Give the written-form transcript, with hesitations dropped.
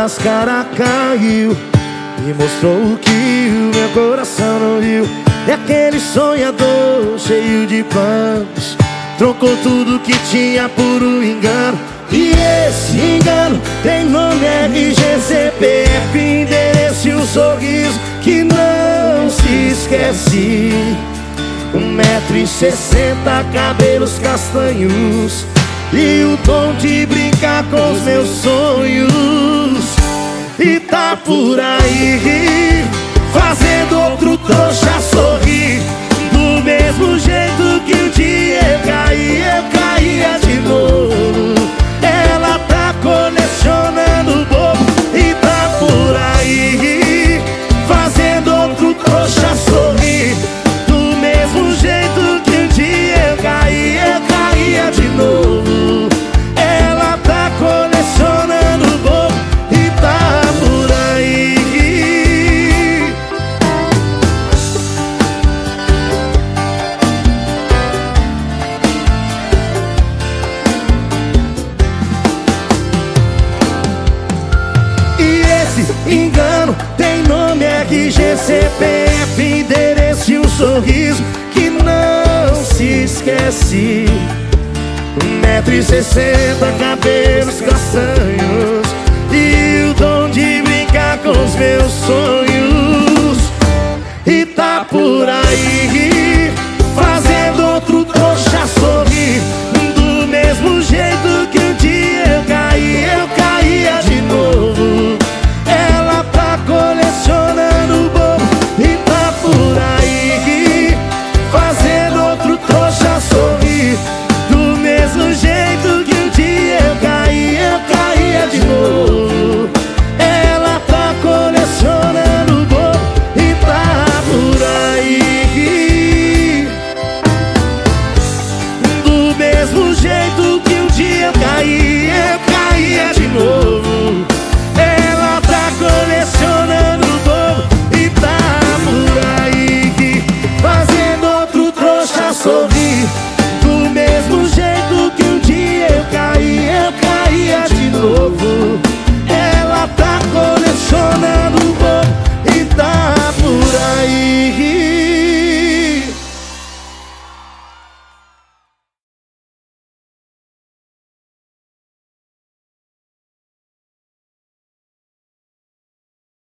máscara caiu e mostrou o que o meu coração não viu. É aquele sonhador cheio de planos, trocou tudo que tinha por um engano. E esse engano tem nome, RG, CPF, endereço e um sorriso que não se esquece. 1,60 m, cabelos castanhos e o dom de brincar com os meus sonhos. E tá por aí fazendo outro trouxa sorrir, do mesmo jeito que um dia eu caía de novo. Ela tá colecionando bobo e tá por aí fazendo outro trouxa sorrir, do mesmo jeito que um dia eu caía de novo. Ela tá colecionando bobo e tá por aí. E esse engano tem nome, RG, CPF, endereço e um sorriso que não se esquece. 1,60 m, cabelos castanhos e o dom de brincar com os meus sonhos. E tá por aí